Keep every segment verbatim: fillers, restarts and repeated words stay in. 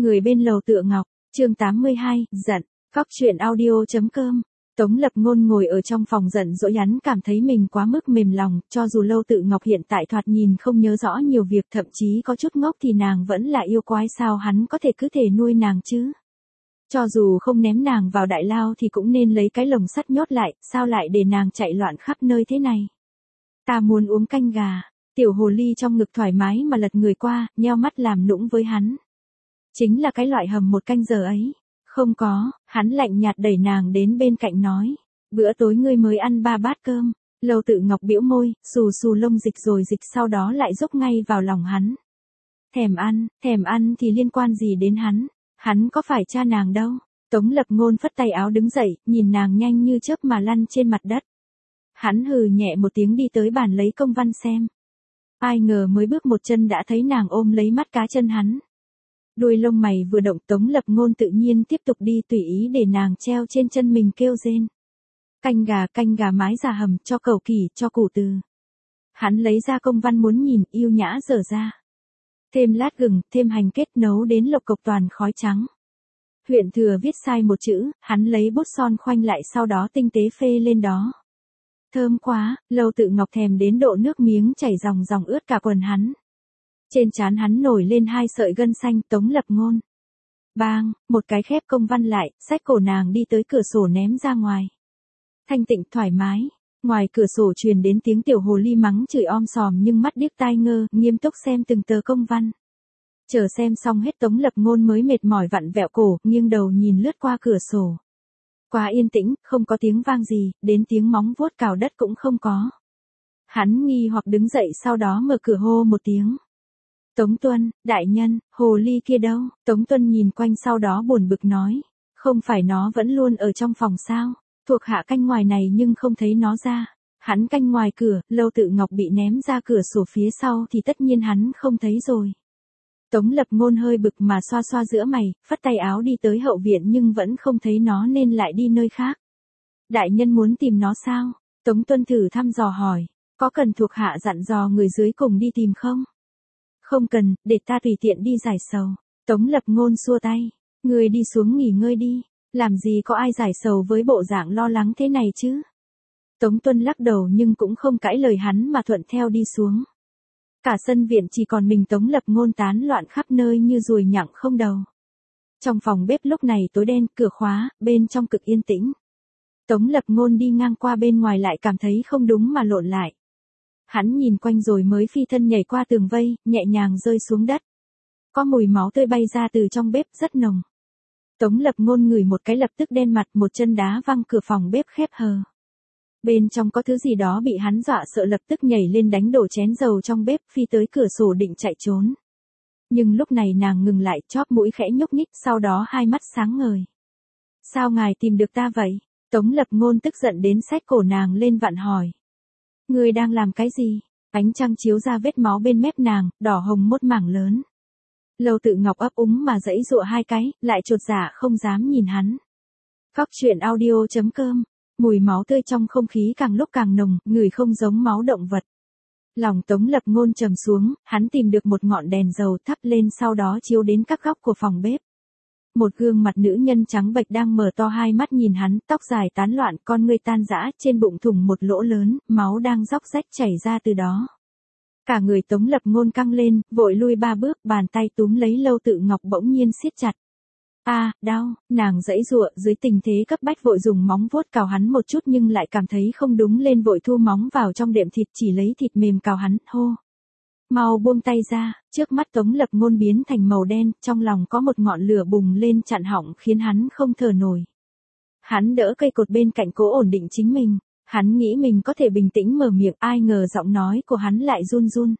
Người bên lầu tựa ngọc, chương tám mươi hai, giận, Cóc truyện audio chấm com. Tống Lập Ngôn ngồi ở trong phòng giận dỗi, hắn cảm thấy mình quá mức mềm lòng, cho dù Lâu Tự Ngọc hiện tại thoạt nhìn không nhớ rõ nhiều việc, thậm chí có chút ngốc, thì nàng vẫn là yêu quái, sao hắn có thể cứ thể nuôi nàng chứ? Cho dù không ném nàng vào đại lao thì cũng nên lấy cái lồng sắt nhốt lại, sao lại để nàng chạy loạn khắp nơi thế này? Ta muốn uống canh gà. Tiểu hồ ly trong ngực thoải mái mà lật người qua, nheo mắt làm nũng với hắn. Chính là cái loại hầm một canh giờ ấy. Không có, hắn lạnh nhạt đẩy nàng đến bên cạnh nói. Bữa tối ngươi mới ăn ba bát cơm. Lâu Tự Ngọc bĩu môi, xù xù lông dịch rồi dịch, sau đó lại dốc ngay vào lòng hắn. Thèm ăn, thèm ăn thì liên quan gì đến hắn? Hắn có phải cha nàng đâu? Tống Lập Ngôn phất tay áo đứng dậy, nhìn nàng nhanh như chớp mà lăn trên mặt đất. Hắn hừ nhẹ một tiếng đi tới bàn lấy công văn xem. Ai ngờ mới bước một chân đã thấy nàng ôm lấy mắt cá chân hắn. Đuôi lông mày vừa động, Tống Lập Ngôn tự nhiên tiếp tục đi, tùy ý để nàng treo trên chân mình kêu rên. Canh gà, canh gà mái già hầm, cho cầu kỳ, cho củ từ. Hắn lấy ra công văn muốn nhìn, yêu nhã dở ra. Thêm lát gừng, thêm hành kết, nấu đến lộc cộc toàn khói trắng. Huyện thừa viết sai một chữ, hắn lấy bút son khoanh lại, sau đó tinh tế phê lên đó. Thơm quá, Lâu Tự Ngọc thèm đến độ nước miếng chảy ròng ròng ướt cả quần hắn. Trên trán hắn nổi lên hai sợi gân xanh. Tống Lập Ngôn. Bang, một cái khép công văn lại, xách cổ nàng đi tới cửa sổ ném ra ngoài. Thanh tịnh thoải mái, ngoài cửa sổ truyền đến tiếng tiểu hồ ly mắng chửi om sòm, nhưng mắt điếc tai ngơ, nghiêm túc xem từng tờ công văn. Chờ xem xong hết, Tống Lập Ngôn mới mệt mỏi vặn vẹo cổ, nghiêng đầu nhìn lướt qua cửa sổ. Quá yên tĩnh, không có tiếng vang gì, đến tiếng móng vuốt cào đất cũng không có. Hắn nghi hoặc đứng dậy, sau đó mở cửa hô một tiếng. Tống Tuân, đại nhân, hồ ly kia đâu? Tống Tuân nhìn quanh sau đó buồn bực nói. Không phải nó vẫn luôn ở trong phòng sao? Thuộc hạ canh ngoài này nhưng không thấy nó ra. Hắn canh ngoài cửa, Lâu Tự Ngọc bị ném ra cửa sổ phía sau thì tất nhiên hắn không thấy rồi. Tống Lập Ngôn hơi bực mà xoa xoa giữa mày, phất tay áo đi tới hậu viện nhưng vẫn không thấy nó nên lại đi nơi khác. Đại nhân muốn tìm nó sao? Tống Tuân thử thăm dò hỏi. Có cần thuộc hạ dặn dò người dưới cùng đi tìm không? Không cần, để ta tùy tiện đi giải sầu. Tống Lập Ngôn xua tay. Người đi xuống nghỉ ngơi đi. Làm gì có ai giải sầu với bộ dạng lo lắng thế này chứ? Tống Tuân lắc đầu nhưng cũng không cãi lời hắn mà thuận theo đi xuống. Cả sân viện chỉ còn mình Tống Lập Ngôn tán loạn khắp nơi như ruồi nhặng không đầu. Trong phòng bếp lúc này tối đen, cửa khóa, bên trong cực yên tĩnh. Tống Lập Ngôn đi ngang qua bên ngoài lại cảm thấy không đúng mà lộn lại. Hắn nhìn quanh rồi mới phi thân nhảy qua tường vây, nhẹ nhàng rơi xuống đất. Có mùi máu tươi bay ra từ trong bếp rất nồng. Tống Lập Ngôn ngửi một cái lập tức đen mặt, một chân đá văng cửa phòng bếp khép hờ. Bên trong có thứ gì đó bị hắn dọa sợ, lập tức nhảy lên đánh đổ chén dầu trong bếp, phi tới cửa sổ định chạy trốn. Nhưng lúc này nàng ngừng lại, chóp mũi khẽ nhúc nhích, sau đó hai mắt sáng ngời. Sao ngài tìm được ta vậy? Tống Lập Ngôn tức giận đến xách cổ nàng lên vặn hỏi. Ngươi đang làm cái gì? Ánh trăng chiếu ra vết máu bên mép nàng, đỏ hồng một mảng lớn. Lâu Tự Ngọc ấp úng mà giãy giụa hai cái, lại chột dạ không dám nhìn hắn. Cóc truyện audio chấm com. Mùi máu tươi trong không khí càng lúc càng nồng, ngửi không giống máu động vật. Lòng Tống Lập Ngôn trầm xuống, hắn tìm được một ngọn đèn dầu thắp lên, sau đó chiếu đến các góc của phòng bếp. Một gương mặt nữ nhân trắng bệch đang mở to hai mắt nhìn hắn, tóc dài tán loạn, con ngươi tan rã, trên bụng thủng một lỗ lớn, máu đang róc rách chảy ra từ đó. Cả người Tống Lập Ngôn căng lên, vội lui ba bước, bàn tay túm lấy Lâu Tự Ngọc bỗng nhiên siết chặt. A, à, đau, nàng giãy giụa, dưới tình thế cấp bách vội dùng móng vuốt cào hắn một chút nhưng lại cảm thấy không đúng, lên vội thu móng vào trong đệm thịt, chỉ lấy thịt mềm cào hắn, hô. Mau buông tay ra, trước mắt Tống Lập Ngôn biến thành màu đen, trong lòng có một ngọn lửa bùng lên chặn họng khiến hắn không thở nổi. Hắn đỡ cây cột bên cạnh cố ổn định chính mình, hắn nghĩ mình có thể bình tĩnh mở miệng, ai ngờ giọng nói của hắn lại run run.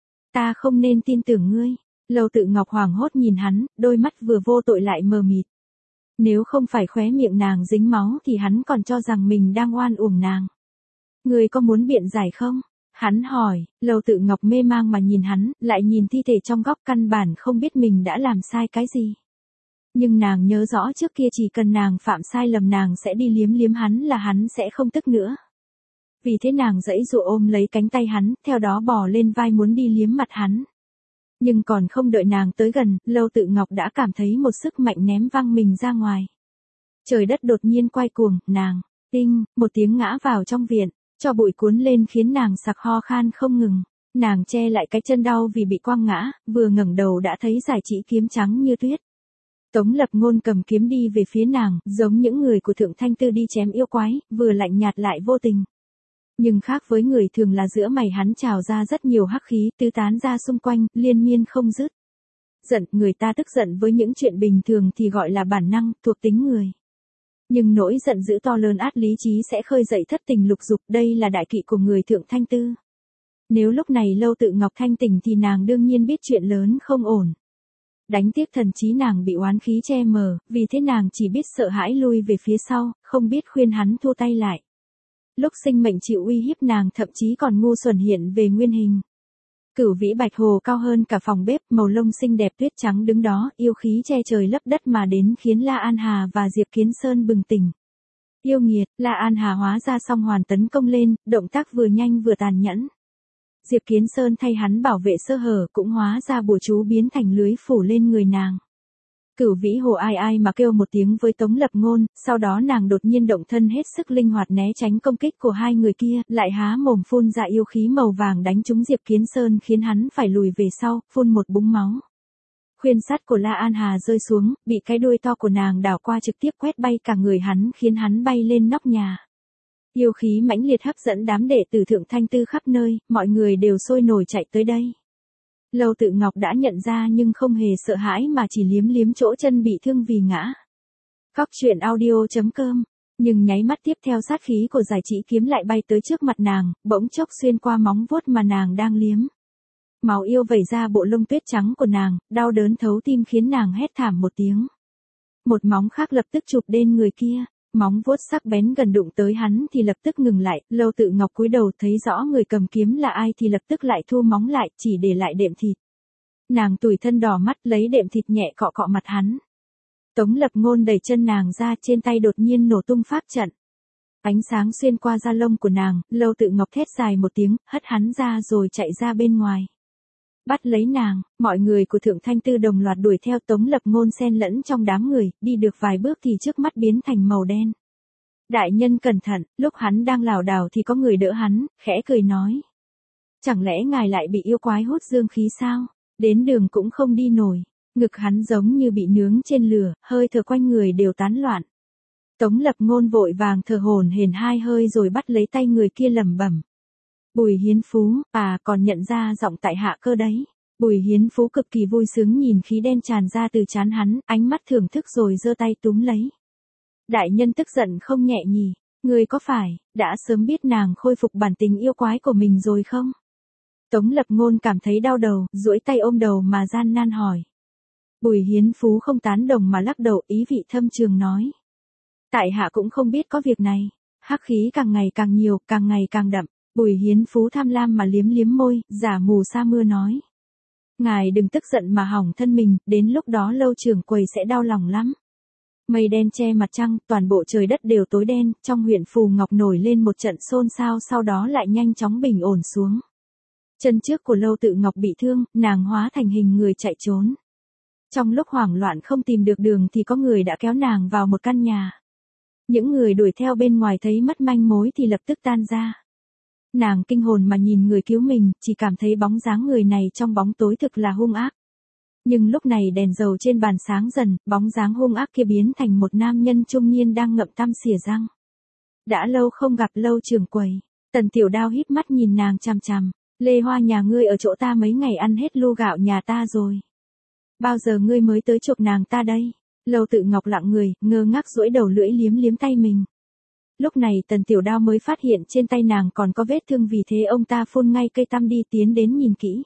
Ta không nên tin tưởng ngươi. Lâu Tự Ngọc hoảng hốt nhìn hắn, đôi mắt vừa vô tội lại mờ mịt. Nếu không phải khóe miệng nàng dính máu thì hắn còn cho rằng mình đang oan uổng nàng. Ngươi có muốn biện giải không? Hắn hỏi. Lâu Tự Ngọc mê mang mà nhìn hắn, lại nhìn thi thể trong góc, căn bản không biết mình đã làm sai cái gì. Nhưng nàng nhớ rõ trước kia chỉ cần nàng phạm sai lầm nàng sẽ đi liếm liếm hắn là hắn sẽ không tức nữa. Vì thế nàng giãy giụa ôm lấy cánh tay hắn, theo đó bò lên vai muốn đi liếm mặt hắn. Nhưng còn không đợi nàng tới gần, Lâu Tự Ngọc đã cảm thấy một sức mạnh ném văng mình ra ngoài. Trời đất đột nhiên quay cuồng, nàng, tinh, một tiếng ngã vào trong viện, cho bụi cuốn lên khiến nàng sặc ho khan không ngừng. Nàng che lại cái chân đau vì bị quăng ngã, vừa ngẩng đầu đã thấy giải chỉ kiếm trắng như tuyết. Tống Lập Ngôn cầm kiếm đi về phía nàng, giống những người của Thượng Thanh Tư đi chém yêu quái, vừa lạnh nhạt lại vô tình. Nhưng khác với người thường là giữa mày hắn trào ra rất nhiều hắc khí tứ tán ra xung quanh, liên miên không dứt. Giận, người ta tức giận với những chuyện bình thường thì gọi là bản năng, thuộc tính người. Nhưng nỗi giận dữ to lớn át lý trí sẽ khơi dậy thất tình lục dục, đây là đại kỵ của người Thượng Thanh Tư. Nếu lúc này Lâu Tự Ngọc thanh tỉnh thì nàng đương nhiên biết chuyện lớn không ổn. Đánh tiếc thần trí nàng bị oán khí che mờ, vì thế nàng chỉ biết sợ hãi lui về phía sau, không biết khuyên hắn thua tay lại. Lúc sinh mệnh chịu uy hiếp nàng thậm chí còn ngu xuẩn hiện về nguyên hình. Cửu vĩ bạch hồ cao hơn cả phòng bếp, màu lông xinh đẹp tuyết trắng đứng đó, yêu khí che trời lấp đất mà đến khiến La An Hà và Diệp Kiến Sơn bừng tỉnh. Yêu nghiệt, La An Hà hóa ra song hoàn tấn công lên, động tác vừa nhanh vừa tàn nhẫn. Diệp Kiến Sơn thay hắn bảo vệ sơ hở cũng hóa ra bùa chú biến thành lưới phủ lên người nàng. Cửu vĩ hồ ai ai mà kêu một tiếng với Tống Lập Ngôn, sau đó nàng đột nhiên động thân hết sức linh hoạt né tránh công kích của hai người kia, lại há mồm phun ra yêu khí màu vàng đánh trúng Diệp Kiến Sơn khiến hắn phải lùi về sau, phun một búng máu. Khuyên sắt của La An Hà rơi xuống, bị cái đuôi to của nàng đảo qua trực tiếp quét bay cả người hắn khiến hắn bay lên nóc nhà. Yêu khí mãnh liệt hấp dẫn đám đệ tử Thượng Thanh Tư khắp nơi, mọi người đều sôi nổi chạy tới đây. Lâu Tự Ngọc đã nhận ra nhưng không hề sợ hãi mà chỉ liếm liếm chỗ chân bị thương vì ngã. Khóc chuyện audio chấm com. Nhưng nháy mắt tiếp theo sát khí của giải chỉ kiếm lại bay tới trước mặt nàng, bỗng chốc xuyên qua móng vuốt mà nàng đang liếm. Máu yêu vẩy ra bộ lông tuyết trắng của nàng, đau đớn thấu tim khiến nàng hét thảm một tiếng. Một móng khác lập tức chụp đến người kia. Móng vuốt sắc bén gần đụng tới hắn thì lập tức ngừng lại, Lâu Tự Ngọc cúi đầu thấy rõ người cầm kiếm là ai thì lập tức lại thu móng lại, chỉ để lại đệm thịt. Nàng tủi thân đỏ mắt lấy đệm thịt nhẹ cọ cọ mặt hắn. Tống Lập Ngôn đẩy chân nàng ra, trên tay đột nhiên nổ tung pháp trận. Ánh sáng xuyên qua da lông của nàng, Lâu Tự Ngọc thét dài một tiếng, hất hắn ra rồi chạy ra bên ngoài. Bắt lấy nàng, mọi người của Thượng Thanh Tư đồng loạt đuổi theo. Tống Lập Ngôn xen lẫn trong đám người, đi được vài bước thì trước mắt biến thành màu đen. Đại nhân cẩn thận, lúc hắn đang lảo đảo thì có người đỡ hắn, khẽ cười nói. Chẳng lẽ ngài lại bị yêu quái hút dương khí sao? Đến đường cũng không đi nổi. Ngực hắn giống như bị nướng trên lửa, hơi thở quanh người đều tán loạn. Tống Lập Ngôn vội vàng thở hổn hển hai hơi rồi bắt lấy tay người kia lẩm bẩm. Bùi Hiến Phú, à còn nhận ra giọng tại hạ cơ đấy. Bùi Hiến Phú cực kỳ vui sướng nhìn khí đen tràn ra từ trán hắn, ánh mắt thưởng thức rồi giơ tay túm lấy. Đại nhân tức giận không nhẹ nhỉ, người có phải, đã sớm biết nàng khôi phục bản tính yêu quái của mình rồi không? Tống Lập Ngôn cảm thấy đau đầu, duỗi tay ôm đầu mà gian nan hỏi. Bùi Hiến Phú không tán đồng mà lắc đầu, ý vị thâm trường nói. Tại hạ cũng không biết có việc này, hắc khí càng ngày càng nhiều, càng ngày càng đậm. Bùi Hiến Phú tham lam mà liếm liếm môi, giả mù sa mưa nói. Ngài đừng tức giận mà hỏng thân mình, đến lúc đó Lâu trưởng quầy sẽ đau lòng lắm. Mây đen che mặt trăng, toàn bộ trời đất đều tối đen, trong huyện Phù Ngọc nổi lên một trận xôn xao, sau đó lại nhanh chóng bình ổn xuống. Chân trước của Lâu Tự Ngọc bị thương, nàng hóa thành hình người chạy trốn. Trong lúc hoảng loạn không tìm được đường thì có người đã kéo nàng vào một căn nhà. Những người đuổi theo bên ngoài thấy mất manh mối thì lập tức tan ra. Nàng kinh hồn mà nhìn người cứu mình, chỉ cảm thấy bóng dáng người này trong bóng tối thực là hung ác. Nhưng lúc này đèn dầu trên bàn sáng dần, bóng dáng hung ác kia biến thành một nam nhân trung niên đang ngậm tăm xỉa răng. Đã lâu không gặp Lâu trưởng quầy, Tần Tiểu Đao híp mắt nhìn nàng chằm chằm. Lê Hoa nhà ngươi ở chỗ ta mấy ngày ăn hết lu gạo nhà ta rồi. Bao giờ ngươi mới tới chụp nàng ta đây? Lâu Tự Ngọc lặng người, ngơ ngác duỗi đầu lưỡi liếm liếm tay mình. Lúc này Tần Tiểu Đao mới phát hiện trên tay nàng còn có vết thương, vì thế ông ta phun ngay cây tăm đi tiến đến nhìn kỹ.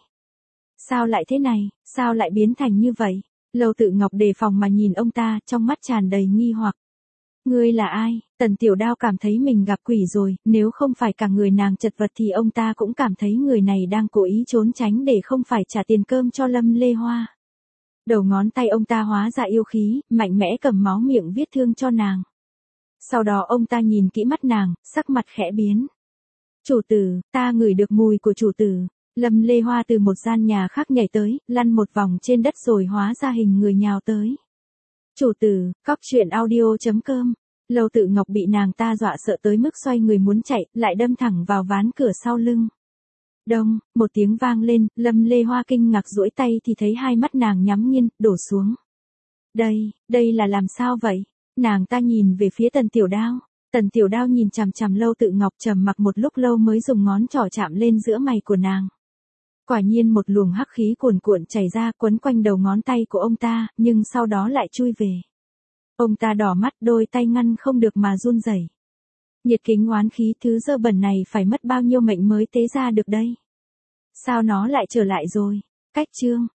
Sao lại thế này, sao lại biến thành như vậy? Lâu Tự Ngọc đề phòng mà nhìn ông ta, trong mắt tràn đầy nghi hoặc. Ngươi là ai? Tần Tiểu Đao cảm thấy mình gặp quỷ rồi, nếu không phải cả người nàng chật vật thì ông ta cũng cảm thấy người này đang cố ý trốn tránh để không phải trả tiền cơm cho Lâm Lê Hoa. Đầu ngón tay ông ta hóa ra yêu khí, mạnh mẽ cầm máu miệng viết thương cho nàng. Sau đó ông ta nhìn kỹ mắt nàng, sắc mặt khẽ biến. Chủ tử, ta ngửi được mùi của chủ tử. Lâm Lê Hoa từ một gian nhà khác nhảy tới, lăn một vòng trên đất rồi hóa ra hình người nhào tới. Chủ tử, cóc truyện audio chấm com. Lâu Tự Ngọc bị nàng ta dọa sợ tới mức xoay người muốn chạy, lại đâm thẳng vào ván cửa sau lưng. Đông, một tiếng vang lên, Lâm Lê Hoa kinh ngạc duỗi tay thì thấy hai mắt nàng nhắm nghiền, đổ xuống. Đây, đây là làm sao vậy? Nàng ta nhìn về phía Tần Tiểu Đao. Tần Tiểu Đao nhìn chằm chằm Lâu Tự Ngọc trầm mặc một lúc lâu mới dùng ngón trỏ chạm lên giữa mày của nàng. Quả nhiên một luồng hắc khí cuồn cuộn chảy ra quấn quanh đầu ngón tay của ông ta, nhưng sau đó lại chui về. Ông ta đỏ mắt, đôi tay ngăn không được mà run rẩy. Nhiệt kính oán khí thứ dơ bẩn này phải mất bao nhiêu mệnh mới tế ra được đây? Sao nó lại trở lại rồi? Cách chương